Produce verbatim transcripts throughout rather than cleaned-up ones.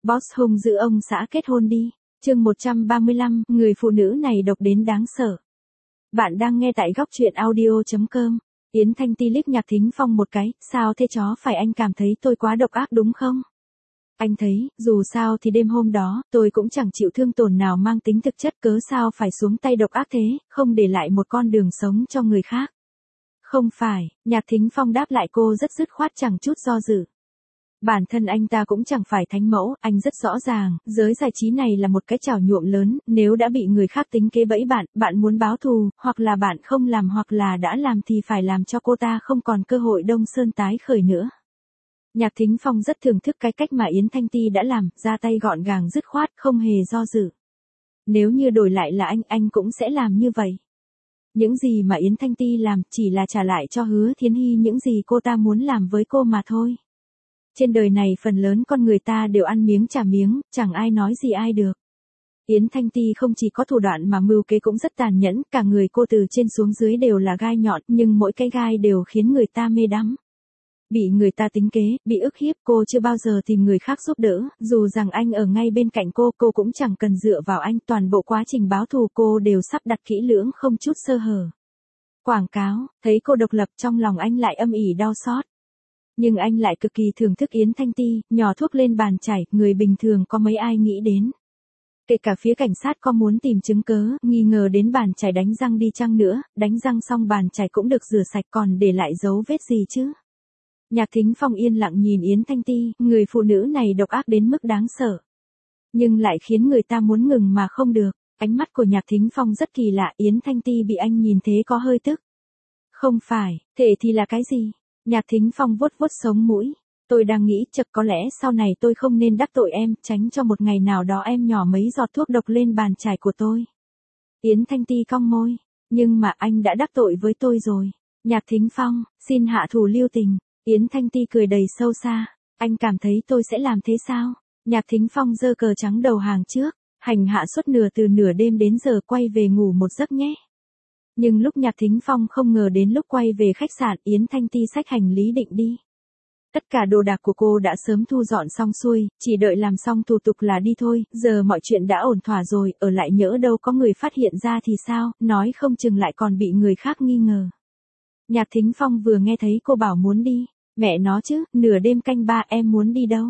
Boss hung dữ ông xã kết hôn đi. Chương một trăm ba mươi lăm, người phụ nữ này độc đến đáng sợ. Bạn đang nghe tại góc truyện audio chấm com. Yến Thanh Ti liếc Nhạc Thính Phong một cái, sao thế chó, phải anh cảm thấy tôi quá độc ác đúng không? Anh thấy, dù sao thì đêm hôm đó, tôi cũng chẳng chịu thương tổn nào mang tính thực chất, cớ sao phải xuống tay độc ác thế, không để lại một con đường sống cho người khác. Không phải, Nhạc Thính Phong đáp lại cô rất dứt khoát chẳng chút do dự. Bản thân anh ta cũng chẳng phải thánh mẫu, anh rất rõ ràng, giới giải trí này là một cái chảo nhuộm lớn, nếu đã bị người khác tính kế bẫy bạn, bạn muốn báo thù, hoặc là bạn không làm hoặc là đã làm thì phải làm cho cô ta không còn cơ hội đông sơn tái khởi nữa. Nhạc Thính Phong rất thưởng thức cái cách mà Yến Thanh Ti đã làm, ra tay gọn gàng dứt khoát, không hề do dự. Nếu như đổi lại là anh, anh cũng sẽ làm như vậy. Những gì mà Yến Thanh Ti làm chỉ là trả lại cho Hứa Thiến Hy những gì cô ta muốn làm với cô mà thôi. Trên đời này phần lớn con người ta đều ăn miếng trả miếng, chẳng ai nói gì ai được. Yến Thanh Ti không chỉ có thủ đoạn mà mưu kế cũng rất tàn nhẫn, cả người cô từ trên xuống dưới đều là gai nhọn, nhưng mỗi cái gai đều khiến người ta mê đắm. Bị người ta tính kế, bị ức hiếp, cô chưa bao giờ tìm người khác giúp đỡ, dù rằng anh ở ngay bên cạnh cô, cô cũng chẳng cần dựa vào anh, toàn bộ quá trình báo thù cô đều sắp đặt kỹ lưỡng không chút sơ hở. Quảng cáo, thấy cô độc lập trong lòng anh lại âm ỉ đau xót. Nhưng anh lại cực kỳ thưởng thức Yến Thanh Ti, nhỏ thuốc lên bàn chảy, người bình thường có mấy ai nghĩ đến. Kể cả phía cảnh sát có muốn tìm chứng cớ, nghi ngờ đến bàn chảy đánh răng đi chăng nữa, đánh răng xong bàn chảy cũng được rửa sạch còn để lại dấu vết gì chứ. Nhạc Thính Phong yên lặng nhìn Yến Thanh Ti, người phụ nữ này độc ác đến mức đáng sợ. Nhưng lại khiến người ta muốn ngừng mà không được, ánh mắt của Nhạc Thính Phong rất kỳ lạ, Yến Thanh Ti bị anh nhìn thế có hơi tức. Không phải, thế thì là cái gì? Nhạc Thính Phong vuốt vuốt sống mũi. Tôi đang nghĩ chật có lẽ sau này tôi không nên đắc tội em, tránh cho một ngày nào đó em nhỏ mấy giọt thuốc độc lên bàn chải của tôi. Yến Thanh Ti cong môi. Nhưng mà anh đã đắc tội với tôi rồi. Nhạc Thính Phong, xin hạ thủ lưu tình. Yến Thanh Ti cười đầy sâu xa. Anh cảm thấy tôi sẽ làm thế sao? Nhạc Thính Phong giơ cờ trắng đầu hàng trước. Hành hạ suốt nửa từ nửa đêm đến giờ, quay về ngủ một giấc nhé. Nhưng lúc Nhạc Thính Phong không ngờ đến lúc quay về khách sạn, Yến Thanh Ti xách hành lý định đi. Tất cả đồ đạc của cô đã sớm thu dọn xong xuôi, chỉ đợi làm xong thủ tục là đi thôi, giờ mọi chuyện đã ổn thỏa rồi, ở lại nhỡ đâu có người phát hiện ra thì sao, nói không chừng lại còn bị người khác nghi ngờ. Nhạc Thính Phong vừa nghe thấy cô bảo muốn đi, mẹ nó chứ, nửa đêm canh ba em muốn đi đâu?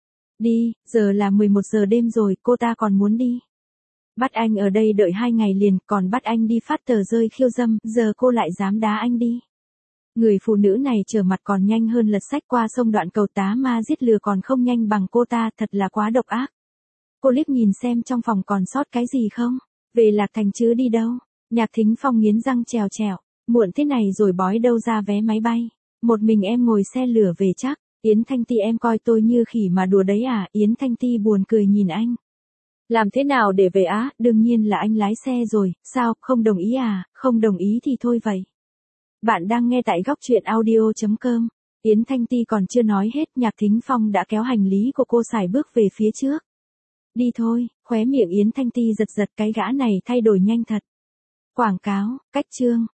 Đi, giờ là mười một giờ đêm rồi, cô ta còn muốn đi. Bắt anh ở đây đợi hai ngày liền, còn bắt anh đi phát tờ rơi khiêu dâm, giờ cô lại dám đá anh đi. Người phụ nữ này trở mặt còn nhanh hơn lật sách qua sông đoạn cầu tá ma giết lừa còn không nhanh bằng cô ta, thật là quá độc ác. Cô liếc nhìn xem trong phòng còn sót cái gì không, về Lạc Thành chứ đi đâu. Nhạc Thính Phong nghiến răng trèo trèo, muộn thế này rồi bói đâu ra vé máy bay, một mình em ngồi xe lửa về chắc. Yến Thanh Ti, em coi tôi như khỉ mà đùa đấy à? Yến Thanh Ti buồn cười nhìn anh. Làm thế nào để về á? Đương nhiên là anh lái xe rồi, sao, không đồng ý à? Không đồng ý thì thôi vậy. Bạn đang nghe tại góc truyện audio chấm com. Yến Thanh Ti còn chưa nói hết, Nhạc Thính Phong đã kéo hành lý của cô xài bước về phía trước. Đi thôi, khóe miệng Yến Thanh Ti giật giật, cái gã này thay đổi nhanh thật. Quảng cáo, cách chương.